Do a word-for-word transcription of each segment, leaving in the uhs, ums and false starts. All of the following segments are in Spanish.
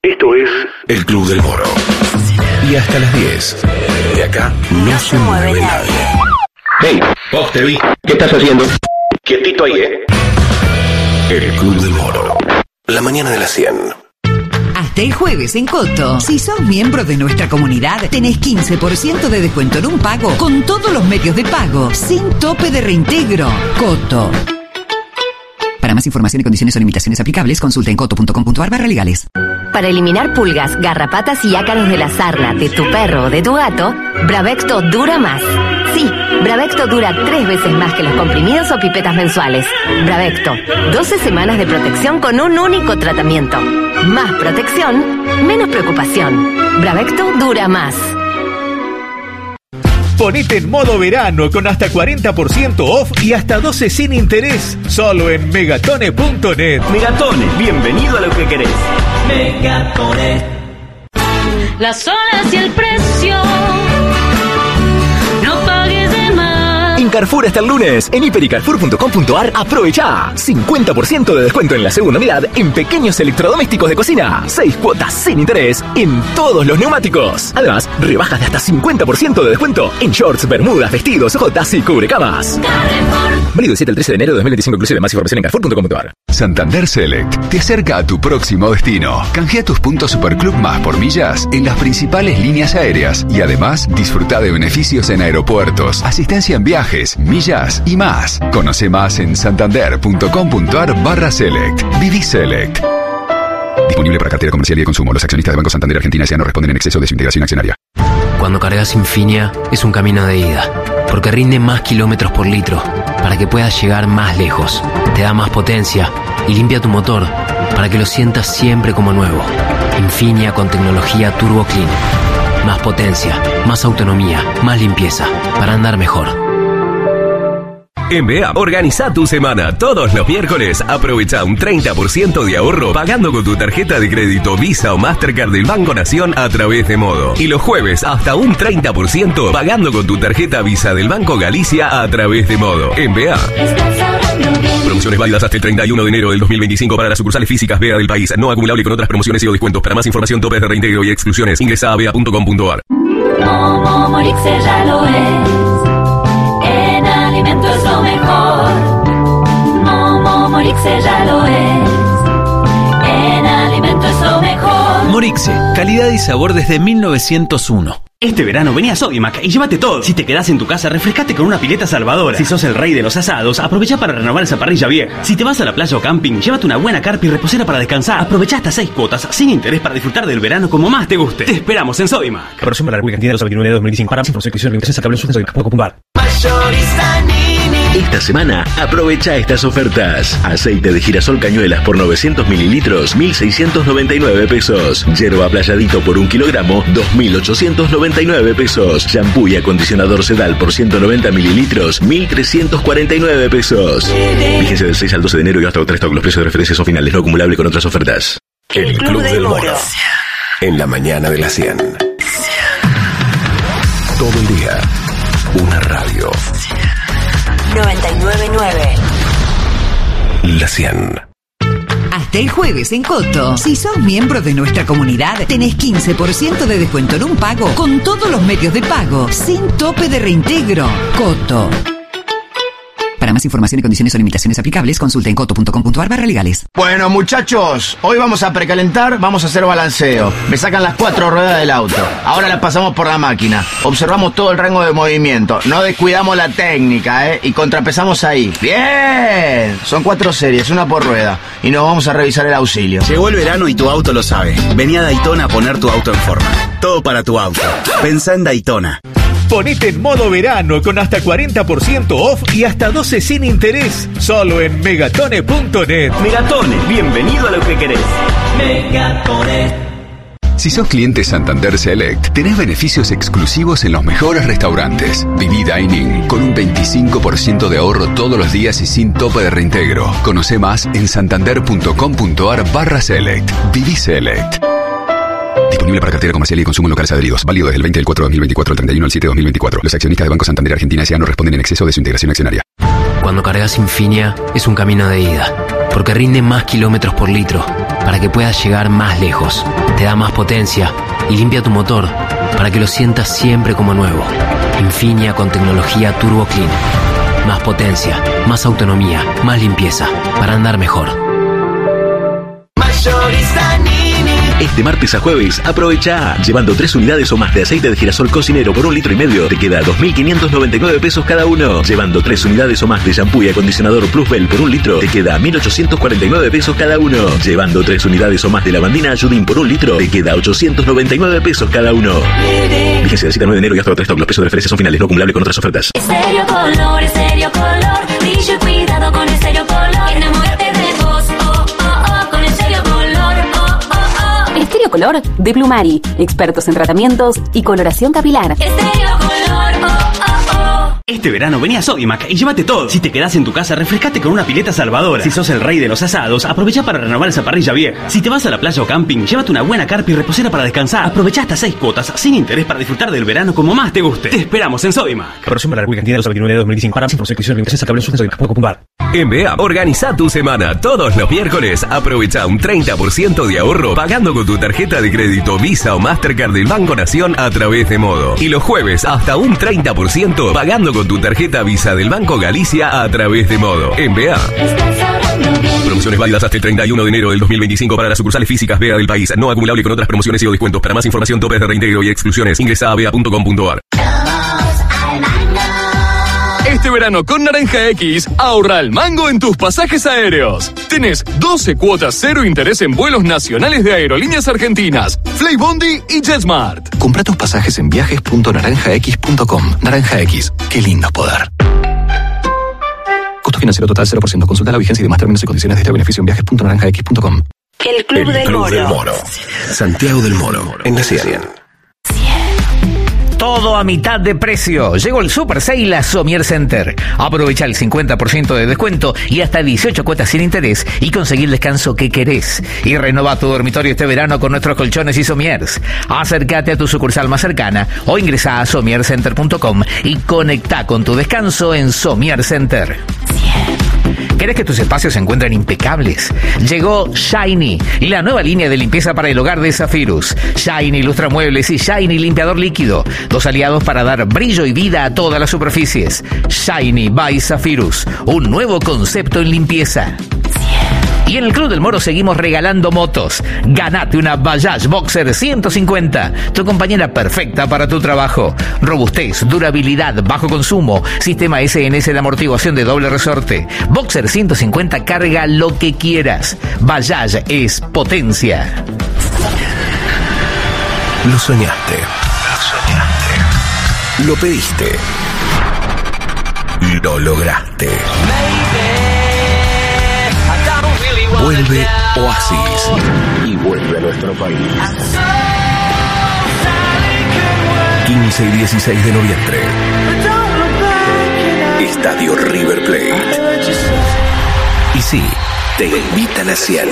Esto es El Club del Moro. Y hasta las diez. De acá no, no se mueve nadie. Hey, vos te vi. ¿Qué estás haciendo? Quietito ahí, ¿eh? El Club del Moro. La mañana de las cien. Hasta el jueves en Coto. Si sos miembro de nuestra comunidad, tenés quince por ciento de descuento en un pago con todos los medios de pago, sin tope de reintegro. Coto. Para más información y condiciones o limitaciones aplicables, consulta en coto punto com punto a r barra legales. Para eliminar pulgas, garrapatas y ácaros de la sarna de tu perro o de tu gato, Bravecto dura más. Sí, Bravecto dura tres veces más que los comprimidos o pipetas mensuales. Bravecto, doce semanas de protección con un único tratamiento. Más protección, menos preocupación. Bravecto dura más. Ponete en modo verano con hasta cuarenta por ciento off y hasta doce sin interés. Solo en megatone punto net. Megatone, bienvenido a lo que querés. Megatone. Las horas y el precio. No pagues de más. En Carrefour hasta el lunes, en hiper y carrefour punto com punto a r, aprovecha cincuenta por ciento de descuento en la segunda unidad en pequeños electrodomésticos de cocina. seis cuotas sin interés en todos los neumáticos. Además, rebajas de hasta cincuenta por ciento de descuento en shorts, bermudas, vestidos, jotas y cubrecamas. Válido del siete al trece de enero de dos mil veinticinco inclusive. Más información en carrefour punto com punto a r. Santander Select te acerca a tu próximo destino. Canjea tus puntos Superclub Más por millas en las principales líneas aéreas y además disfruta de beneficios en aeropuertos, asistencia en viajes, millas y más. Conoce más en santander punto com punto a r barra Select. Viví Select. Disponible para cartera comercial y de consumo. Los accionistas de Banco Santander Argentina S A no responden en exceso de su integración accionaria. Cuando cargas Infinia es un camino de ida, porque rinde más kilómetros por litro, para que puedas llegar más lejos. Te da más potencia y limpia tu motor, para que lo sientas siempre como nuevo. Infinia con tecnología Turbo Clean. Más potencia, más autonomía, más limpieza, para andar mejor. En B A, organiza tu semana. Todos los miércoles aprovecha un treinta por ciento de ahorro pagando con tu tarjeta de crédito Visa o Mastercard del Banco Nación a través de Modo. Y los jueves hasta un treinta por ciento pagando con tu tarjeta Visa del Banco Galicia a través de Modo. En B A. Promociones válidas hasta el treinta y uno de enero del dos mil veinticinco para las sucursales físicas B A del país. No acumulable con otras promociones y o descuentos. Para más información, topes de reintegro y exclusiones, ingresa a b a punto com punto a r. Momo Morixe ya lo es. En alimento es lo mejor. Momo Morixe ya lo es. En alimento es lo mejor. Morixe, calidad y sabor desde mil novecientos uno. Este verano vení a Sodimac y llévate todo. Si te quedás en tu casa, refrescate con una pileta salvadora. Si sos el rey de los asados, aprovecha para renovar esa parrilla vieja. Si te vas a la playa o camping, llévate una buena carpa y reposera para descansar. Aprovecha hasta seis cuotas sin interés para disfrutar del verano como más te guste. Te esperamos en Sodimac. Aprobación para la República Argentina del veintinueve de dos mil veinticinco. Para más información y limitaciones sacable en sodimac punto com punto a r. Esta semana aprovecha estas ofertas. Aceite de girasol cañuelas por novecientos mililitros, mil seiscientos noventa y nueve pesos. Yerba playadito por un kilogramo, dos mil ochocientos noventa y nueve pesos. Shampoo y acondicionador Sedal por ciento noventa mililitros, mil trescientos cuarenta y nueve pesos. Vigencia del seis al doce de enero y hasta otro stock. Los precios de referencia son finales, no acumulable con otras ofertas. El Club del Moro. En la mañana de las cien. Todo el día. Una radio. noventa y nueve punto nueve. La cien. Hasta el jueves en Coto. Si sos miembro de nuestra comunidad, tenés quince por ciento de descuento en un pago con todos los medios de pago, sin tope de reintegro. Coto. Para más información y condiciones o limitaciones aplicables, consulta en coto punto com punto a r barra legales. Bueno, muchachos, hoy vamos a precalentar, vamos a hacer balanceo. Me sacan las cuatro ruedas del auto. Ahora las pasamos por la máquina. Observamos todo el rango de movimiento. No descuidamos la técnica, ¿eh? Y contrapesamos ahí. ¡Bien! Son cuatro series, una por rueda. Y nos vamos a revisar el auxilio. Llegó el verano y tu auto lo sabe. Vení a Daytona a poner tu auto en forma. Todo para tu auto. Pensá en Daytona. Ponete en modo verano con hasta cuarenta por ciento off y hasta doce sin interés. Solo en megatone punto net. Megatone, bienvenido a lo que querés. Megatone. Si sos cliente Santander Select, tenés beneficios exclusivos en los mejores restaurantes. Viví Dining, con un veinticinco por ciento de ahorro todos los días y sin tope de reintegro. Conoce más en santander punto com punto a r barra Select. Viví Select. Disponible para cartera comercial y consumo en locales adheridos. Válido desde el veinte del cuatro de dos mil veinticuatro al treinta y uno del siete de dos mil veinticuatro. Los accionistas de Banco Santander Argentina S A no responden en exceso de su integración accionaria. Cuando cargas Infinia es un camino de ida, porque rinde más kilómetros por litro, para que puedas llegar más lejos. Te da más potencia y limpia tu motor, para que lo sientas siempre como nuevo. Infinia con tecnología Turbo Clean. Más potencia, más autonomía, más limpieza, para andar mejor. Mayorista Nini. Este martes a jueves, aprovecha. Llevando tres unidades o más de aceite de girasol cocinero por un litro y medio, te queda dos mil quinientos noventa y nueve pesos cada uno. Llevando tres unidades o más de shampoo y acondicionador Plus Bell por un litro, te queda mil ochocientos cuarenta y nueve pesos cada uno. Llevando tres unidades o más de lavandina Ayudín por un litro, te queda ochocientos noventa y nueve pesos cada uno. Vigencia del siete a nueve de enero y hasta otro stock. Los precios de referencia son finales, no acumulable con otras ofertas. Estéreo Color, Estéreo Color, brillo y cuidado con Estéreo Color. Enamórate de vos, oh, oh, oh, con Estéreo Color, oh, oh, oh. Estéreo Color de Plumari, expertos en tratamientos y coloración capilar. Estéreo Color, oh, oh, oh. Este verano vení a Sodimac y llévate todo. Si te quedás en tu casa, refrescate con una pileta salvadora. Si sos el rey de los asados, aprovecha para renovar esa parrilla vieja. Si te vas a la playa o camping, llévate una buena carpa y reposera para descansar. Aprovecha hasta seis cuotas sin interés para disfrutar del verano como más te guste. Te esperamos en Sodimac. Aprobación para la República Argentina dos mil veintinueve a dos mil veinticinco. Para más información y acabó en sodimac punto com punto ar. En B E A, organiza tu semana. Todos los miércoles, aprovecha un treinta por ciento de ahorro pagando con tu tarjeta de crédito Visa o Mastercard del Banco Nación a través de Modo. Y los jueves, hasta un treinta por ciento pagando con tu tarjeta Visa del Banco Galicia a través de Modo. En B E A. Promociones válidas hasta el treinta y uno de enero del dos mil veinticinco para las sucursales físicas B E A del país. No acumulable con otras promociones y o descuentos. Para más información, topes de reintegro y exclusiones, ingresa a bea punto com punto ar. Este verano con Naranja X, ahorra el mango en tus pasajes aéreos. Tenés doce cuotas cero interés en vuelos nacionales de aerolíneas argentinas, Flybondi y JetSmart. Compra tus pasajes en viajes punto naranja x punto com. Naranja X, qué lindo es poder. Costo financiero total cero por ciento. Consulta la vigencia y demás términos y condiciones de este beneficio en viajes punto naranja x punto com. El Club, El del, Club Moro. del Moro. Santiago del Moro, en la cien. Todo a mitad de precio. Llegó el Super Sale a Somier Center. Aprovecha el cincuenta por ciento de descuento y hasta dieciocho cuotas sin interés y conseguir el descanso que querés. Y renova tu dormitorio este verano con nuestros colchones y somiers. Acércate a tu sucursal más cercana o ingresa a somier center punto com y conecta con tu descanso en Somier Center. ¿Querés que tus espacios se encuentren impecables? Llegó Shiny, la nueva línea de limpieza para el hogar de Zafirus. Shiny Lustramuebles y Shiny Limpiador Líquido, dos aliados para dar brillo y vida a todas las superficies. Shiny by Zafirus, un nuevo concepto en limpieza. Y en el Club del Moro seguimos regalando motos. Ganate una Bajaj Boxer ciento cincuenta, tu compañera perfecta para tu trabajo. Robustez, durabilidad, bajo consumo, sistema S N S de amortiguación de doble resorte. Boxer ciento cincuenta carga lo que quieras. Bajaj es potencia. Lo soñaste. Lo soñaste. Lo pediste. Lo lograste. Vuelve Oasis y vuelve a nuestro país. quince y dieciséis de noviembre. Estadio River Plate. Y sí, te invitan a cien.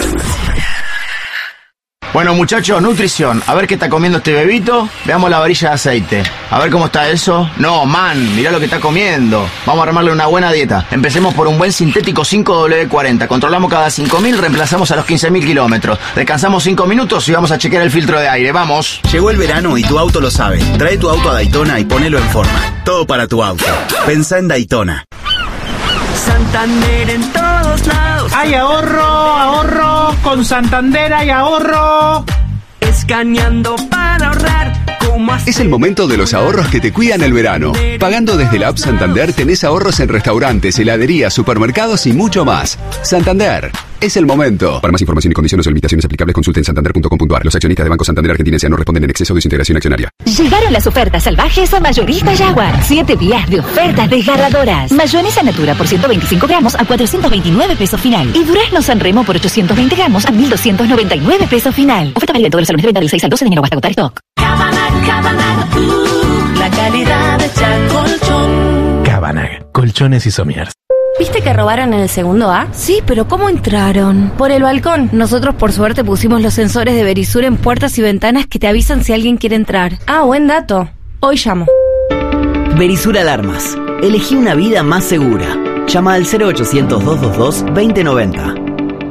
Bueno, muchachos, nutrición. A ver qué está comiendo este bebito. Veamos la varilla de aceite. A ver cómo está eso. No, man, mirá lo que está comiendo. Vamos a armarle una buena dieta. Empecemos por un buen sintético cinco W cuarenta. Controlamos cada cinco mil, reemplazamos a los quince mil kilómetros. Descansamos cinco minutos y vamos a chequear el filtro de aire. Vamos. Llegó el verano y tu auto lo sabe. Trae tu auto a Daytona y ponelo en forma. Todo para tu auto. Pensá en Daytona. Santander en todos lados. Hay ahorro, ahorro. Con Santander hay ahorro. Escaneando para ahorrar. Es el momento de los ahorros que te cuidan el verano. Pagando desde la app Santander tenés ahorros en restaurantes, heladerías, supermercados y mucho más. Santander, es el momento. Para más información y condiciones o limitaciones aplicables, consulte en santander punto com punto ar. Los accionistas de Banco Santander Argentina S A no responden en exceso de su integración accionaria. Llegaron las ofertas salvajes a Mayorista Jaguar. Siete días de ofertas desgarradoras. Mayonesa Natura por ciento veinticinco gramos a cuatrocientos veintinueve pesos final. Y Durazno Sanremo por ochocientos veinte gramos a mil doscientos noventa y nueve pesos final. Oferta válida en todos los salones de venta del seis al doce de enero hasta agotar stock. Cabanag, uh, la calidad de colchón. Cabanag, colchones y somiers. ¿Viste que robaron en el segundo A? Sí, pero ¿cómo entraron? Por el balcón. Nosotros por suerte pusimos los sensores de Verisur en puertas y ventanas que te avisan si alguien quiere entrar. Ah, buen dato. Hoy llamo. Verisur Alarmas. Elegí una vida más segura. Llama al cero ochocientos, doscientos veintidós, veinte noventa.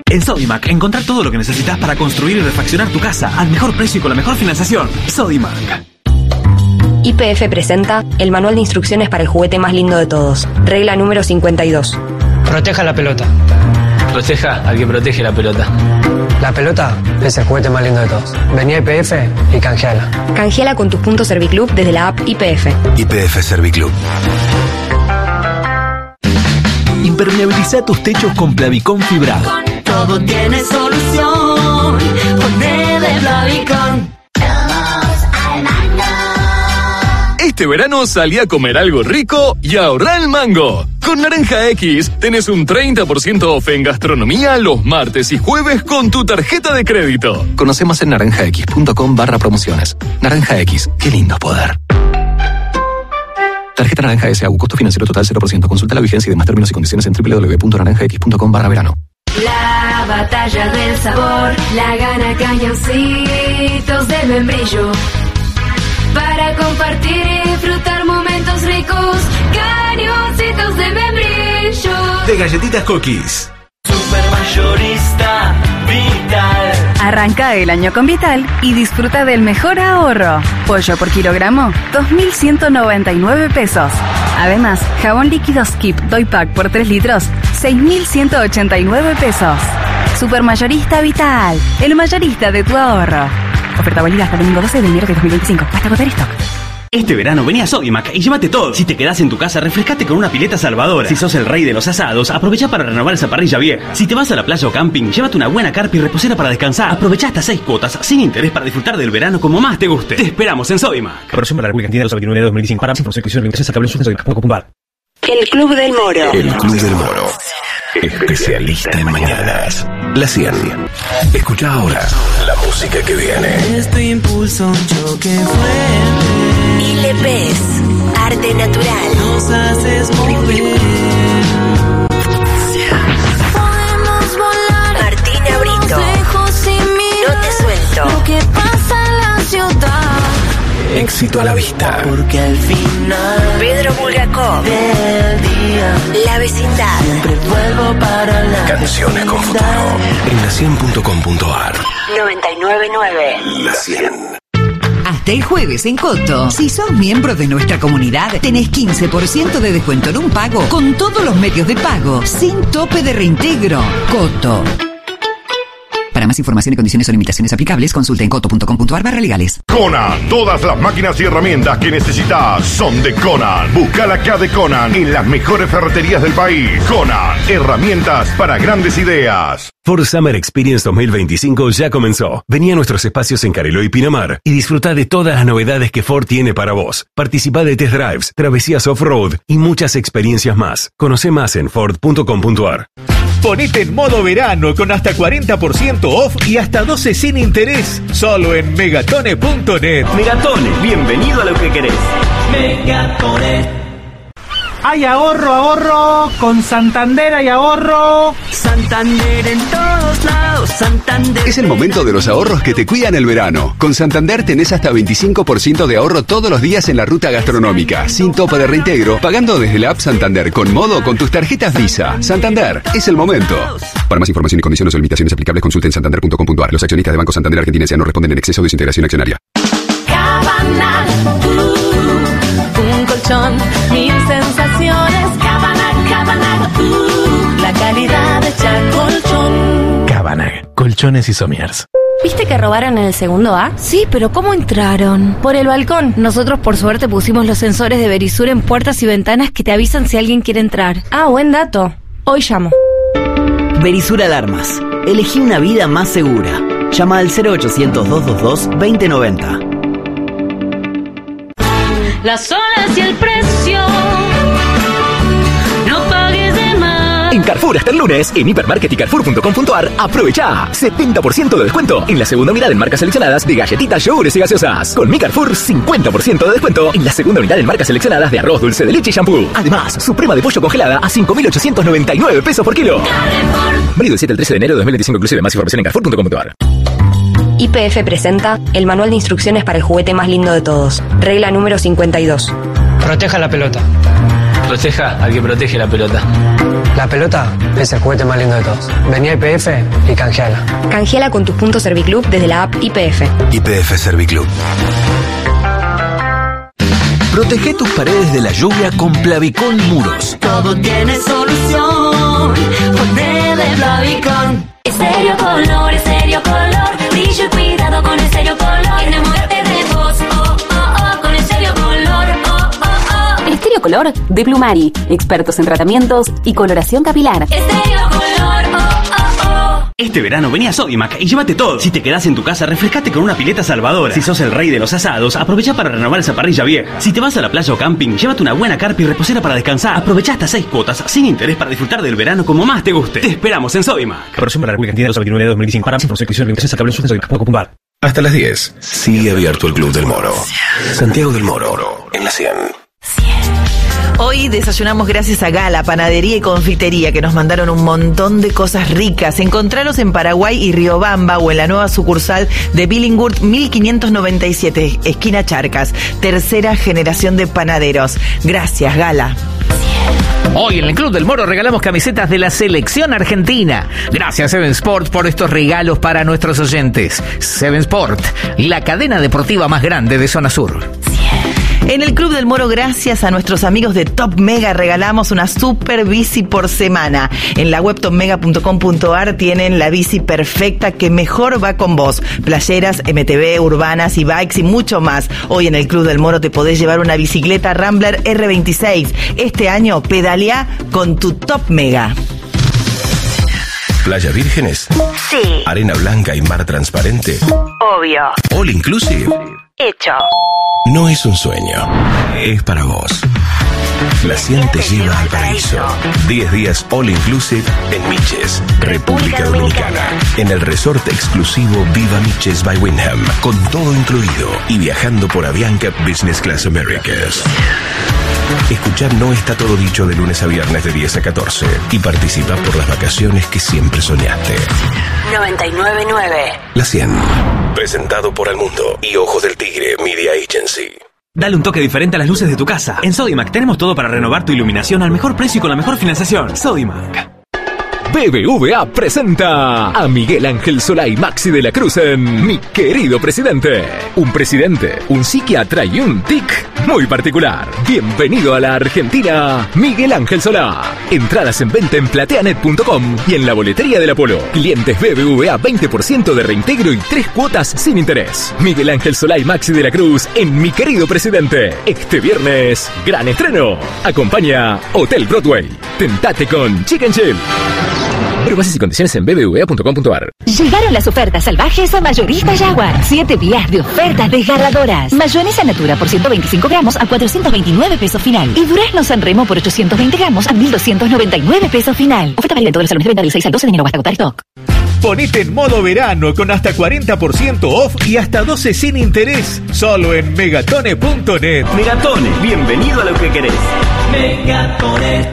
En Sodimac, encontrar todo lo que necesitas para construir y refaccionar tu casa al mejor precio y con la mejor financiación. Sodimac. Y P F presenta el manual de instrucciones para el juguete más lindo de todos. Regla número cincuenta y dos. Proteja la pelota. Proteja al que protege la pelota. La pelota es el juguete más lindo de todos. Vení a I P F y canjeala. Canjeala con tus puntos Serviclub desde la app I P F. I P F Serviclub. Impermeabiliza tus techos con Plavicón fibrado. Todo tiene solución. Ponele Plavicón. Este verano salí a comer algo rico y ahorrá el mango. Con Naranja X tenés un treinta por ciento off en gastronomía los martes y jueves con tu tarjeta de crédito. Conoce más en naranjax.com barra promociones. Naranja X, qué lindo poder. Tarjeta Naranja S A U, costo financiero total cero por ciento. Consulta la vigencia y demás términos y condiciones en doble u doble u doble u punto naranjax.com barra verano. La batalla del sabor la gana Cañoncitos de Membrillo. Para compartir y disfrutar momentos ricos, Cañoncitos de Membrillo. De galletitas cookies. Supermayorista Vital. Arranca el año con Vital y disfruta del mejor ahorro. Pollo por kilogramo, dos mil ciento noventa y nueve pesos. Además, jabón líquido Skip Doy Pack por tres litros, seis mil ciento ochenta y nueve pesos. Supermayorista Vital, el mayorista de tu ahorro. Oferta válida hasta el domingo doce de enero de dos mil veinticinco. Hasta agotar stock. Este verano vení a Sodimac y llévate todo. Si te quedás en tu casa, refrescate con una pileta salvadora. Si sos el rey de los asados, aprovecha para renovar esa parrilla vieja. Si te vas a la playa o camping, llévate una buena carpa y reposera para descansar. Aprovecha hasta seis cuotas sin interés para disfrutar del verano como más te guste. Te esperamos en Sodimac. Aprobación para la República Argentina del veintinueve de dos mil veinticinco. Para información y limitaciones a cable en sodimac punto com punto ar. El Club del Moro. El Club del Moro. Especialista en mañanas. La cien. Escucha ahora la música que viene. Este impulso, un choque fuerte. Y le ves arte natural. Nos haces mover. Podemos volar. Martina Brito. Lejos y mirar. No te suelto. Lo que pasa en la ciudad. Éxito a la vista. Porque al final Pedro Bulgakov. del día La vecindad. siempre vuelvo para la Canciones con futuro. En la cien punto com punto ar. noventa y nueve nueve. La cien. Hasta el jueves en Coto. Si sos miembro de nuestra comunidad, tenés quince por ciento de descuento en un pago con todos los medios de pago, sin tope de reintegro. Coto. Para más información y condiciones o limitaciones aplicables, consulta en coto punto com punto ar barra legales. Conan, todas las máquinas y herramientas que necesitas son de Conan. Búscala acá de Conan en las mejores ferreterías del país. Conan, herramientas para grandes ideas. Ford Summer Experience dos mil veinticinco ya comenzó. Vení a nuestros espacios en Cariló y Pinamar y disfruta de todas las novedades que Ford tiene para vos. Participá de test drives, travesías off-road y muchas experiencias más. Conoce más en ford punto com punto ar. Ponete en modo verano con hasta cuarenta por ciento off y hasta doce sin interés. Solo en megatone punto net. Megatone, bienvenido a lo que querés. Megatone. Hay ahorro, ahorro, con Santander hay ahorro. Santander en todos lados, Santander. Es el momento de los ahorros que te cuidan el verano. Con Santander tenés hasta veinticinco por ciento de ahorro todos los días en la ruta gastronómica, sin tope de reintegro, pagando desde la app Santander con modo con tus tarjetas Visa. Santander, es el momento. Para más información y condiciones o limitaciones aplicables, consulten santander punto com punto ar. Los accionistas de Banco Santander Argentina S A no responden en exceso de desintegración accionaria. Cabana, uh, un colchón, mil sensaciones. Cabana, Cabana, uh, la calidad hecha colchón. Cabanag, colchones y somiers. ¿Viste que robaron en el segundo A? Sí, pero ¿cómo entraron? Por el balcón. Nosotros por suerte pusimos los sensores de Verisur en puertas y ventanas que te avisan si alguien quiere entrar. Ah, buen dato. Hoy llamo. Verisur Alarmas. Elegí una vida más segura. Llama al cero ochocientos, doscientos veintidós, veinte noventa. Las horas y el precio. No pagues de más. En Carrefour hasta el lunes, en hipermarket y carrefour punto com punto ar, aprovecha setenta por ciento de descuento en la segunda unidad en marcas seleccionadas de galletitas, yogures y gaseosas. Con Mi Carrefour, cincuenta por ciento de descuento en la segunda unidad en marcas seleccionadas de arroz, dulce de leche y shampoo. Además, suprema de pollo congelada a cinco mil ochocientos noventa y nueve pesos por kilo. Válido del siete al trece de enero de dos mil veinticinco inclusive. Más información en carrefour punto com punto ar. Y P F presenta el manual de instrucciones para el juguete más lindo de todos. Regla número cincuenta y dos. Proteja la pelota. Proteja al que protege la pelota. La pelota es el juguete más lindo de todos. Vení a I P F y canjeala. Canjeala con tus puntos Serviclub desde la app I P F. I P F Serviclub. Protege tus paredes de la lluvia con Plavicón Muros. Todo tiene solución. Ponele Plavicón. Estéreo Color, Estéreo Color. Brillo y cuidado con Estéreo Color. Enamórate de vos, oh, oh, oh. Con Estéreo Color, oh, oh, oh. Estéreo Color de Plumari. Expertos en tratamientos y coloración capilar. Estéreo Color, oh, oh, oh. Este verano vení a Sodimac y llévate todo. Si te quedás en tu casa, refrescate con una pileta salvadora. Si sos el rey de los asados, aprovecha para renovar esa parrilla vieja. Si te vas a la playa o camping, llévate una buena carpa y reposera para descansar. Aprovecha hasta seis cuotas sin interés para disfrutar del verano como más te guste. Te esperamos en Sodimac. Corrección para la República Argentina dos veintinueve de dos mil veinticinco. Para información y limitaciones, acá en sodimac punto com punto a r. Hasta las diez. Sigue abierto el Club del Moro. Santiago del Moro, en la cien. Hoy desayunamos gracias a Gala, Panadería y Confitería, que nos mandaron un montón de cosas ricas. Encontralos en Paraguay y Riobamba o en la nueva sucursal de Billinghurst mil quinientos noventa y siete, esquina Charcas. Tercera generación de panaderos. Gracias, Gala. Hoy en el Club del Moro regalamos camisetas de la selección argentina. Gracias Seven Sport por estos regalos para nuestros oyentes. Seven Sport, la cadena deportiva más grande de Zona Sur. En el Club del Moro, gracias a nuestros amigos de Top Mega, regalamos una super bici por semana. En la web top mega punto com punto a r tienen la bici perfecta que mejor va con vos. Playeras, M T B, urbanas y bikes y mucho más. Hoy en el Club del Moro te podés llevar una bicicleta Rambler R veintiséis. Este año pedalea con tu Top Mega. ¿Playa Vírgenes? Sí. ¿Arena blanca y mar transparente? Obvio. ¿All inclusive? Hecho. No es un sueño, es para vos. La cien te lleva al paraíso. diez días all inclusive en Miches, República Dominicana. En el resort exclusivo Viva Miches by Wyndham, con todo incluido y viajando por Avianca Business Class Americas. Escuchar No Está Todo Dicho de lunes a viernes de diez a catorce y participa por las vacaciones que siempre soñaste. noventa y nueve nueve. La cien. Presentado por El Mundo y Ojos del Tigre Media Agency. Dale un toque diferente a las luces de tu casa. En Sodimac tenemos todo para renovar tu iluminación al mejor precio y con la mejor financiación. Sodimac. B B V A presenta a Miguel Ángel Solá y Maxi de la Cruz en Mi Querido Presidente. Un presidente, un psiquiatra y un tic muy particular. Bienvenido a la Argentina, Miguel Ángel Solá. Entradas en venta en plateanet punto com y en la boletería del Apolo. Clientes B B V A veinte por ciento de reintegro y tres cuotas sin interés. Miguel Ángel Solá y Maxi de la Cruz en Mi Querido Presidente. Este viernes, gran estreno. Acompaña Hotel Broadway. Tentate con Chicken Chill. Pero bases y condiciones en b b v a punto com punto a r. Llegaron las ofertas salvajes a Mayorista Jaguar. Siete días de ofertas desgarradoras. Mayonesa Natura por ciento veinticinco gramos a cuatrocientos veintinueve pesos final. Y Durazno Sanremo por ochocientos veinte gramos a mil doscientos noventa y nueve pesos final. Oferta válida en todos los salones de venta del seis al doce de enero hasta agotar stock. Ponete en modo verano con hasta cuarenta por ciento off y hasta doce sin interés. Solo en megatone punto net. Megatone, bienvenido a lo que querés. Megatone.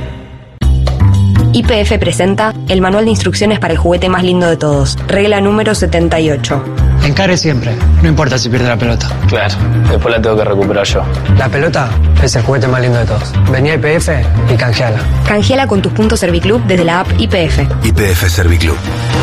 I P F presenta el manual de instrucciones para el juguete más lindo de todos. Regla número setenta y ocho. Encare siempre, no importa si pierde la pelota. Claro, después la tengo que recuperar yo. La pelota es el juguete más lindo de todos. Vení a I P F y canjeala. Canjeala con tus puntos Serviclub desde la app I P F. I P F Serviclub.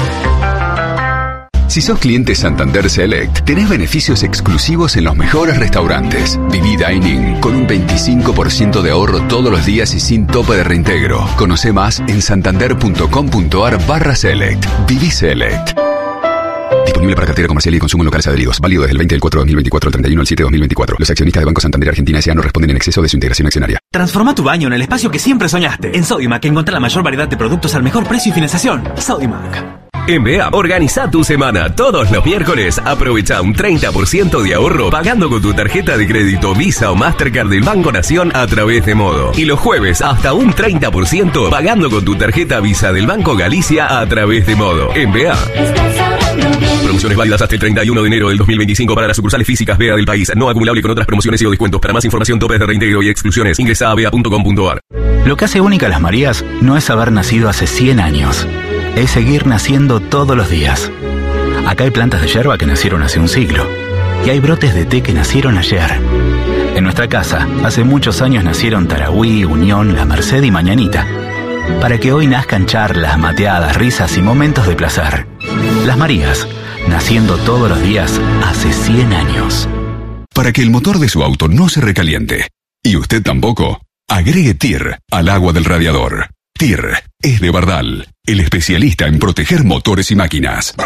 Si sos cliente Santander Select, tenés beneficios exclusivos en los mejores restaurantes. Viví Dining, con un veinticinco por ciento de ahorro todos los días y sin tope de reintegro. Conoce más en santander punto com punto a r barra Select. Viví Select. Disponible para cartera comercial y consumo en locales adheridos. Válido desde el veinte del cuatro de dos mil veinticuatro al treinta y uno del siete de dos mil veinticuatro. Los accionistas de Banco Santander Argentina S A no responden en exceso de su integración accionaria. Transforma tu baño en el espacio que siempre soñaste. En Sodimac encontrá la mayor variedad de productos al mejor precio y financiación. Sodimac. En B A, organiza tu semana. Todos los miércoles aprovecha un treinta por ciento de ahorro pagando con tu tarjeta de crédito Visa o Mastercard del Banco Nación a través de Modo. Y los jueves hasta un treinta por ciento pagando con tu tarjeta Visa del Banco Galicia a través de Modo. En B A. Promociones válidas hasta el treinta y uno de enero del dos mil veinticinco para las sucursales físicas B A del país. No acumulable con otras promociones y o descuentos. Para más información, topes de reintegro y exclusiones, ingresa a b a punto com punto a r. Lo que hace única a las Marías no es haber nacido hace cien años. Es seguir naciendo todos los días. Acá hay plantas de yerba que nacieron hace un siglo. Y hay brotes de té que nacieron ayer. En nuestra casa, hace muchos años nacieron Tarahui, Unión, La Merced y Mañanita. para que hoy nazcan charlas, mateadas, risas y momentos de placer. Las Marías, naciendo todos los días hace cien años. Para que el motor de su auto no se recaliente, y usted tampoco, agregue T I R al agua del radiador. T I R es de Bardal, el especialista en proteger motores y máquinas.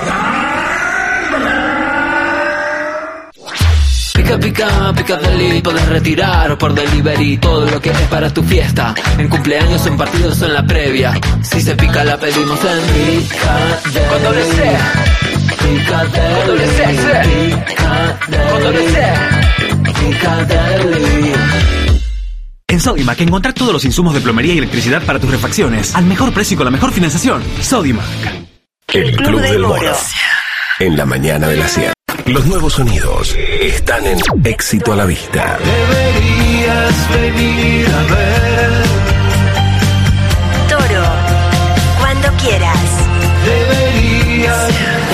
Pica, pica, pica deli, podés retirar por delivery todo lo que es para tu fiesta. En cumpleaños, en partidos o en la previa. Si se pica la pedimos en Pica Con doble C. Pica Deli. Con doble C, C. Pica Deli. Con doble C. Pica Deli. En Sodimac encontrar todos los insumos de plomería y electricidad para tus refacciones al mejor precio y con la mejor financiación. Sodimac. El Club del Moro. En la mañana de la cien. Los nuevos sonidos están en Éxito a la Vista. Deberías venir a ver. Toro, cuando quieras. Deberías.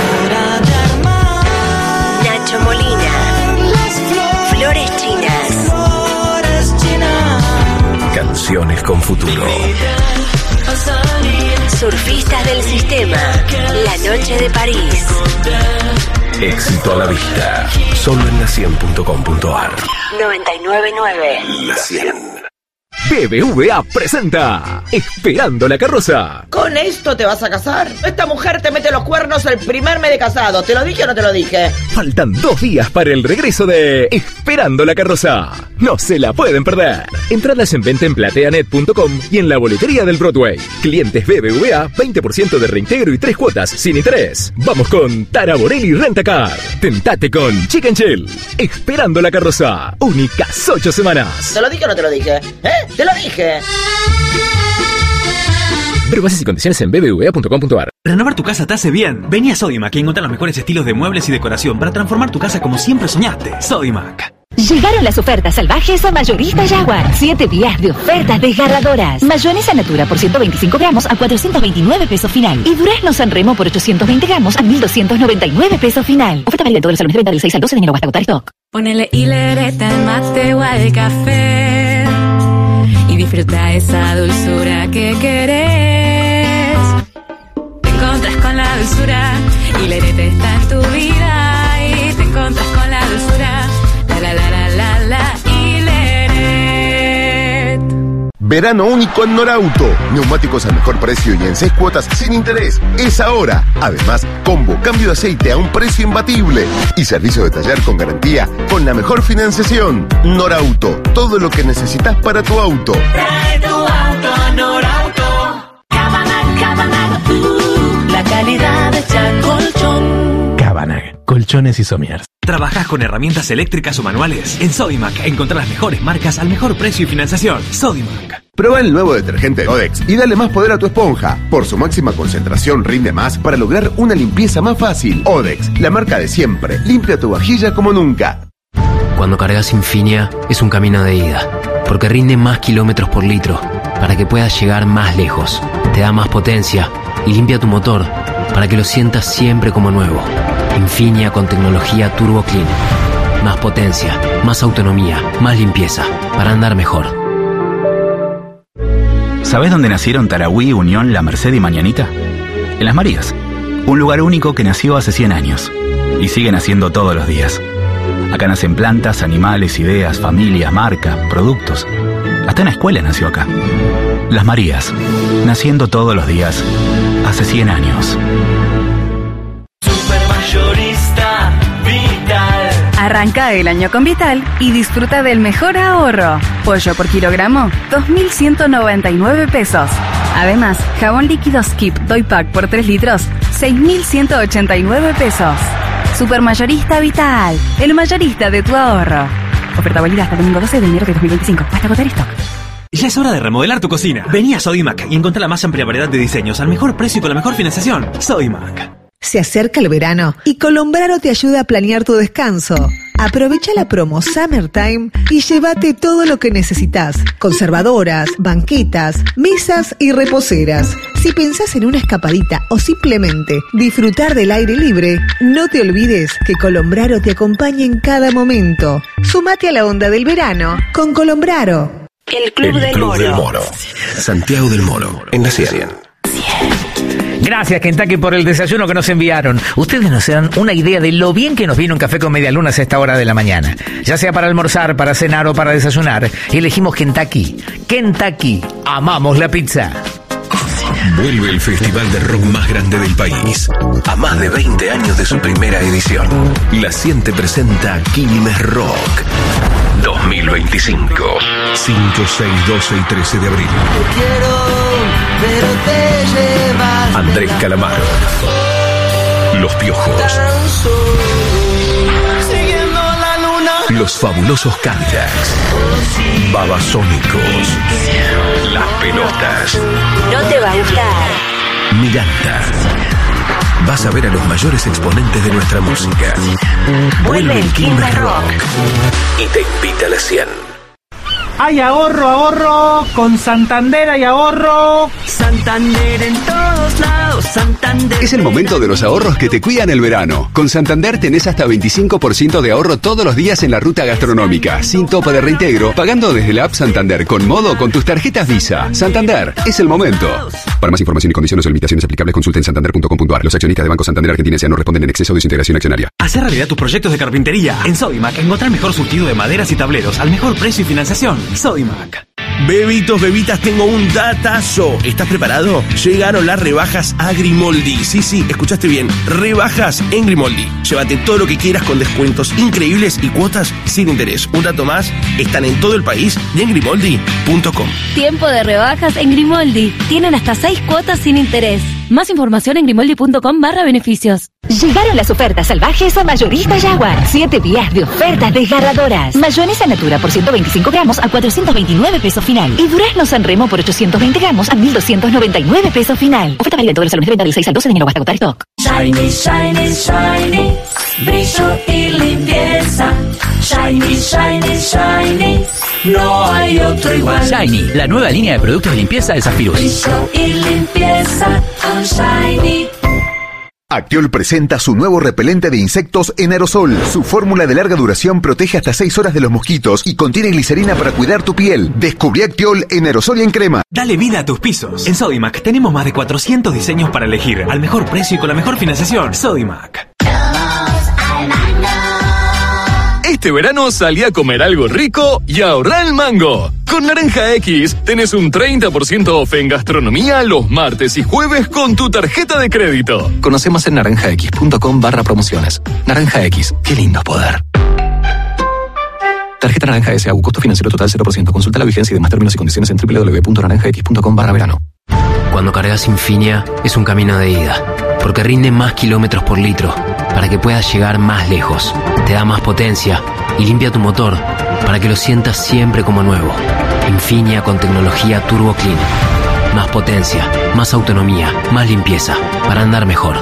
Nacho Molina. Flores chinas. Canciones con futuro. Surfistas del sistema. La noche de París. Éxito a la Vista. Solo en la cien punto com punto ar. noventa y nueve punto nueve. La cien. B B V A presenta Esperando la carroza. ¿Con esto te vas a casar? Esta mujer te mete los cuernos el primer mes de casado. ¿Te lo dije o no te lo dije? Faltan dos días para el regreso de Esperando la carroza. No se la pueden perder. Entradas en venta en plateanet punto com y en la boletería del Broadway. Clientes B B V A, veinte por ciento de reintegro y tres cuotas sin interés. Vamos con Tara Borelli Rentacar. Tentate con Chicken Chill. Esperando la carroza. Únicas ocho semanas. ¿Te lo dije o no te lo dije? ¿Eh? ¡Te lo dije! Ver bases y condiciones en b b v a punto com punto ar. Renovar tu casa te hace bien. Vení a Sodimac y encontrá los mejores estilos de muebles y decoración para transformar tu casa como siempre soñaste. Sodimac. Llegaron las ofertas salvajes a Mayorista Jaguar. Siete días de ofertas desgarradoras. Mayonesa Natura por ciento veinticinco gramos a cuatrocientos veintinueve pesos final. Y Durazno Sanremo por ochocientos veinte gramos a mil doscientos noventa y nueve pesos final. Oferta válida en todos los salones de venta del seis al doce de enero hasta agotar stock. Ponele hilereta al mate o al café y disfruta esa dulzura que querés. Te encontras con la dulzura, hilereta está en tu vida y te encontras con la dulzura. La la la la la Hileret. Verano único en Norauto. Neumáticos al mejor precio y en seis cuotas sin interés. Es ahora. Además, combo cambio de aceite a un precio imbatible. Y servicio de taller con garantía con la mejor financiación. Norauto. Todo lo que necesitas para tu auto. Trae tu auto a Norauto. Cabanag, Cabanag, uh, la calidad de Chacolchón. Cabanag, colchones y somiers. ¿Trabajás con herramientas eléctricas o manuales? En Sodimac encontrá las mejores marcas al mejor precio y financiación. Sodimac. Prueba el nuevo detergente Odex y dale más poder a tu esponja. Por su máxima concentración rinde más para lograr una limpieza más fácil. Odex, la marca de siempre. Limpia tu vajilla como nunca. Cuando cargas Infinia es un camino de ida, porque rinde más kilómetros por litro, para que puedas llegar más lejos. Te da más potencia y limpia tu motor, para que lo sientas siempre como nuevo. Infinia con tecnología Turbo Clean. Más potencia, más autonomía, más limpieza, para andar mejor. ¿Sabés dónde nacieron Tarahui, Unión, La Merced y Mañanita? En Las Marías, un lugar único que nació hace cien años y sigue naciendo todos los días. Acá nacen plantas, animales, ideas, familias, marcas, productos. Hasta una escuela nació acá. Las Marías, naciendo todos los días hace cien años. Supermayorista Vital. Arranca el año con Vital y disfruta del mejor ahorro. Pollo por kilogramo, dos mil ciento noventa y nueve pesos. Además, jabón líquido Skip Doy Pack por tres litros, seis mil ciento ochenta y nueve pesos. Supermayorista Vital, el mayorista de tu ahorro. Oferta válida hasta el domingo doce de enero de dos mil veinticinco. Hasta agotar stock. Ya es hora de remodelar tu cocina. Vení a Sodimac y encontrá la más amplia variedad de diseños al mejor precio y con la mejor financiación. Sodimac. Se acerca el verano y Colombraro te ayuda a planear tu descanso. Aprovecha la promo Summertime y llévate todo lo que necesitas. Conservadoras, banquetas, mesas y reposeras. Si pensás en una escapadita o simplemente disfrutar del aire libre, no te olvides que Colombraro te acompaña en cada momento. Sumate a la onda del verano con Colombraro. El Club, El del, Club Moro. del Moro. Santiago del Moro, en la cien. Gracias, Kentucky, por el desayuno que nos enviaron. Ustedes nos dan una idea de lo bien que nos viene un café con medialunas a esta hora de la mañana. Ya sea para almorzar, para cenar o para desayunar, elegimos Kentucky. Kentucky, amamos la pizza. Vuelve el festival de rock más grande del país. A más de veinte años de su primera edición. La cien te presenta Quilmes Rock dos mil veinticinco. cinco, seis, doce y trece de abril. Pero te llevas Andrés Calamaro, Los Piojos, siguiendo la luna. Los Fabulosos Cadillacs, Babasónicos, Las Pelotas, No te va a gustar. Miranda. Vas a ver a los mayores exponentes de nuestra música. Vuelve el Quilmes Rock y te invita a la cien. Hay ahorro, ahorro, con Santander hay ahorro. Santander en todos lados, Santander. Es el momento de los ahorros que te cuidan el verano. Con Santander tenés hasta veinticinco por ciento de ahorro todos los días en la ruta gastronómica, sin tope de reintegro, pagando desde la app Santander con modo con tus tarjetas Visa. Santander, es el momento. Para más información y condiciones o limitaciones aplicables, consulta en santander punto com punto a r. Los accionistas de Banco Santander Argentina S A no responden en exceso de desintegración accionaria. Hacer realidad tus proyectos de carpintería. En Sodimac encontrar mejor surtido de maderas y tableros al mejor precio y financiación. Sodimac. Bebitos, bebitas, tengo un datazo. ¿Estás preparado? Llegaron las rebajas a Grimoldi. Sí, sí, escuchaste bien. Rebajas en Grimoldi. Llévate todo lo que quieras con descuentos increíbles y cuotas sin interés. Un dato más, están en todo el país y en grimoldi punto com. Tiempo de rebajas en Grimoldi. Tienen hasta seis cuotas sin interés. Más información en grimoldi punto com barra beneficios. Llegaron las ofertas salvajes a Mayorista Jaguar. Siete días de ofertas desgarradoras. Mayonesa Natura por ciento veinticinco gramos a cuatrocientos veintinueve pesos final. Y durazno San Remo por ochocientos veinte gramos a mil doscientos noventa y nueve pesos final. Oferta válida en todos los salones de venta del seis al doce de enero hasta agotar stock. Shiny, shiny, shiny, brillo y limpieza. Shiny, shiny, shiny, no hay otro igual. Shiny, la nueva línea de productos de limpieza de Zafirus. Brillo y limpieza con Shiny. Actiol presenta su nuevo repelente de insectos en aerosol. Su fórmula de larga duración protege hasta seis horas de los mosquitos y contiene glicerina para cuidar tu piel. Descubrí Actiol en aerosol y en crema. Dale vida a tus pisos. En Sodimac tenemos más de cuatrocientos diseños para elegir, al mejor precio y con la mejor financiación. Sodimac. Este verano salí a comer algo rico y ahorrá el mango. Con Naranja X tenés un treinta por ciento off en gastronomía los martes y jueves con tu tarjeta de crédito. Conoce más en naranjax punto com barra promociones. Naranja X, qué lindo es poder. Tarjeta Naranja S A U, costo financiero total cero por ciento. Consulta la vigencia y demás términos y condiciones en doble u doble u doble u punto naranjax punto com barra verano. Cuando cargas Infinia es un camino de ida, porque rinde más kilómetros por litro, para que puedas llegar más lejos. Te da más potencia y limpia tu motor, para que lo sientas siempre como nuevo. Infinia con tecnología Turbo Clean. Más potencia, más autonomía, más limpieza, para andar mejor.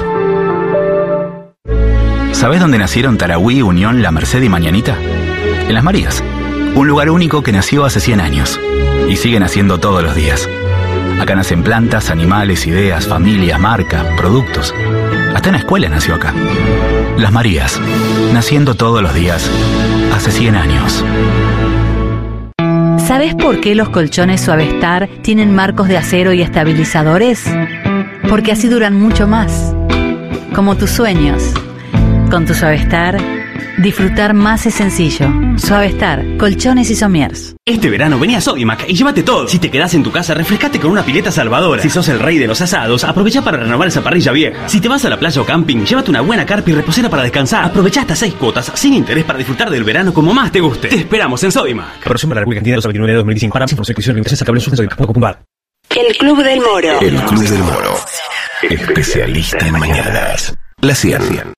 ¿Sabés dónde nacieron Tarahui, Unión, La Merced y Mañanita? En Las Marías. Un lugar único que nació hace cien años. Y sigue naciendo todos los días. Acá nacen plantas, animales, ideas, familias, marcas, productos. Hasta una escuela nació acá. Las Marías. Naciendo todos los días. Hace cien años. ¿Sabes por qué los colchones Suavestar tienen marcos de acero y estabilizadores? Porque así duran mucho más. Como tus sueños. Con tu Suavestar, disfrutar más es sencillo. Suavestar, colchones y somiers. Este verano vení a Sodimac y llévate todo. Si te quedás en tu casa, refrescate con una pileta salvadora. Si sos el rey de los asados, aprovecha para renovar esa parrilla vieja. Si te vas a la playa o camping, llévate una buena carpa y reposera para descansar. Aprovecha hasta seis cuotas sin interés para disfrutar del verano como más te guste. Te esperamos en Sodimac. Corporación para la República Argentina, dos mil veintinueve dos mil veinticinco. Para más información y condiciones aplicables en sodimac punto com punto a r. El Club del Moro. El Club del Moro. Especialista en mañanas. La cien.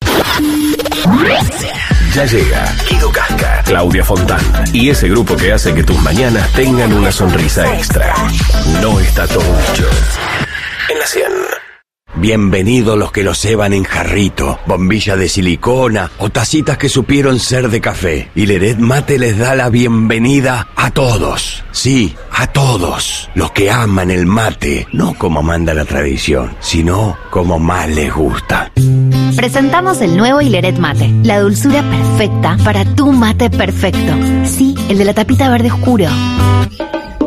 Ya llega Guido Casca, Claudia Fontán y ese grupo que hace que tus mañanas tengan una sonrisa extra. No está todo dicho. En la cien. Bienvenidos los que los ceban en jarrito, bombilla de silicona o tacitas que supieron ser de café. Y Leret Mate les da la bienvenida a todos. Sí, a todos. Los que aman el mate, no como manda la tradición, sino como más les gusta. Presentamos el nuevo Hileret Mate, la dulzura perfecta para tu mate perfecto. Sí, el de la tapita verde oscuro.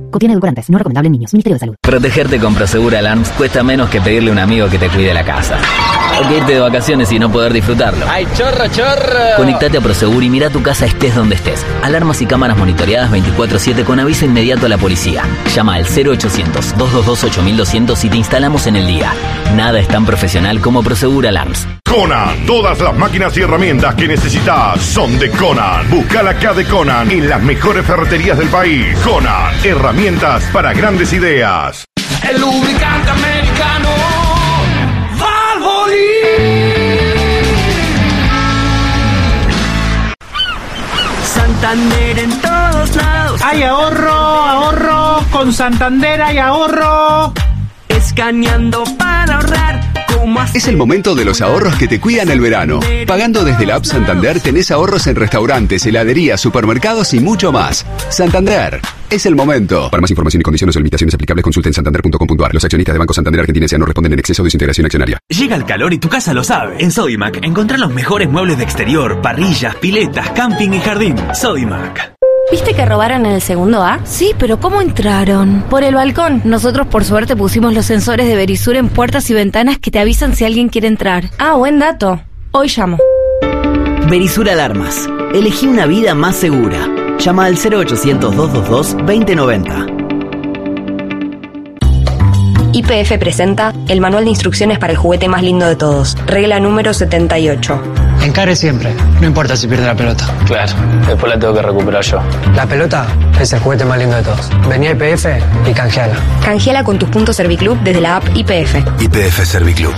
Contiene edulcorantes, no recomendable en niños. Ministerio de Salud. Protegerte con Prosegur Alarms cuesta menos que pedirle a un amigo que te cuide la casa. O que irte de vacaciones y no poder disfrutarlo. ¡Ay, chorro, chorro! Conectate a Prosegur y mira tu casa estés donde estés. Alarmas y cámaras monitoreadas veinticuatro siete con aviso inmediato a la policía. Llama al cero ochocientos, dos dos dos, ocho mil doscientos y te instalamos en el día. Nada es tan profesional como Prosegur Alarms. Conan, todas las máquinas y herramientas que necesitas son de Conan. Buscala acá de Conan en las mejores ferreterías del país. Conan, herramientas para grandes ideas. El lubricante americano Valvoline. Santander en todos lados. Hay ahorro, ahorro. Con Santander hay ahorro. Escaneando para ahorrar. Es el momento de los ahorros que te cuidan el verano. Pagando desde la app Santander tenés ahorros en restaurantes, heladerías, supermercados y mucho más. Santander, es el momento. Para más información y condiciones o limitaciones aplicables, consulten santander punto com punto a r. Los accionistas de Banco Santander Argentina S A no responden en exceso de desintegración accionaria. Llega el calor y tu casa lo sabe. En Sodimac encontrá los mejores muebles de exterior, parrillas, piletas, camping y jardín. Sodimac. ¿Viste que robaron en el segundo A? Sí, pero ¿cómo entraron? Por el balcón. Nosotros por suerte pusimos los sensores de Verisur en puertas y ventanas que te avisan si alguien quiere entrar. Ah, buen dato. Hoy llamo. Verisur Alarmas. Elegí una vida más segura. Llama al cero ochocientos, dos dos dos, dos cero nueve cero. Y P F presenta el manual de instrucciones para el juguete más lindo de todos. Regla número setenta y ocho. Encare siempre, no importa si pierde la pelota. Claro, después la tengo que recuperar yo. La pelota es el juguete más lindo de todos. Vení a I P F y canjeala. Canjeala con tus puntos Serviclub desde la app I P F. I P F Serviclub.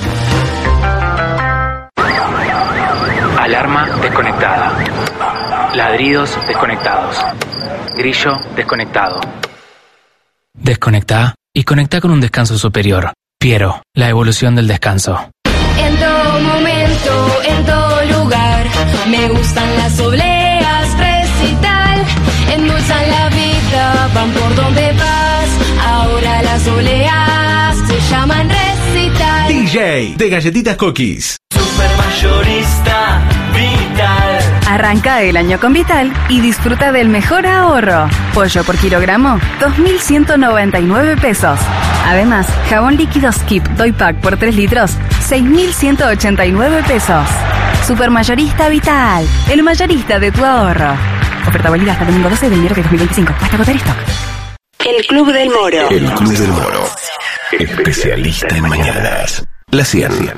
Alarma desconectada. Ladridos desconectados. Grillo desconectado. Desconectá y conectá con un descanso superior. Piero, la evolución del descanso. En todo momento, en todo lugar, me gustan las obleas, recital, endulzan la vida, van por donde vas, ahora las obleas se llaman recital. D J de Galletitas Cookies. Supermayorista Vital. Arranca el año con Vital y disfruta del mejor ahorro. Pollo por kilogramo, dos mil ciento noventa y nueve pesos. Además, jabón líquido Skip Toy Pack por tres litros, seis mil ciento ochenta y nueve pesos. Supermayorista Vital, el mayorista de tu ahorro. Oferta válida hasta el domingo doce de enero de dos mil veinticinco. Hasta agotar stock. El Club del Moro. El Club del Moro. Especialista en mañanas. La cien.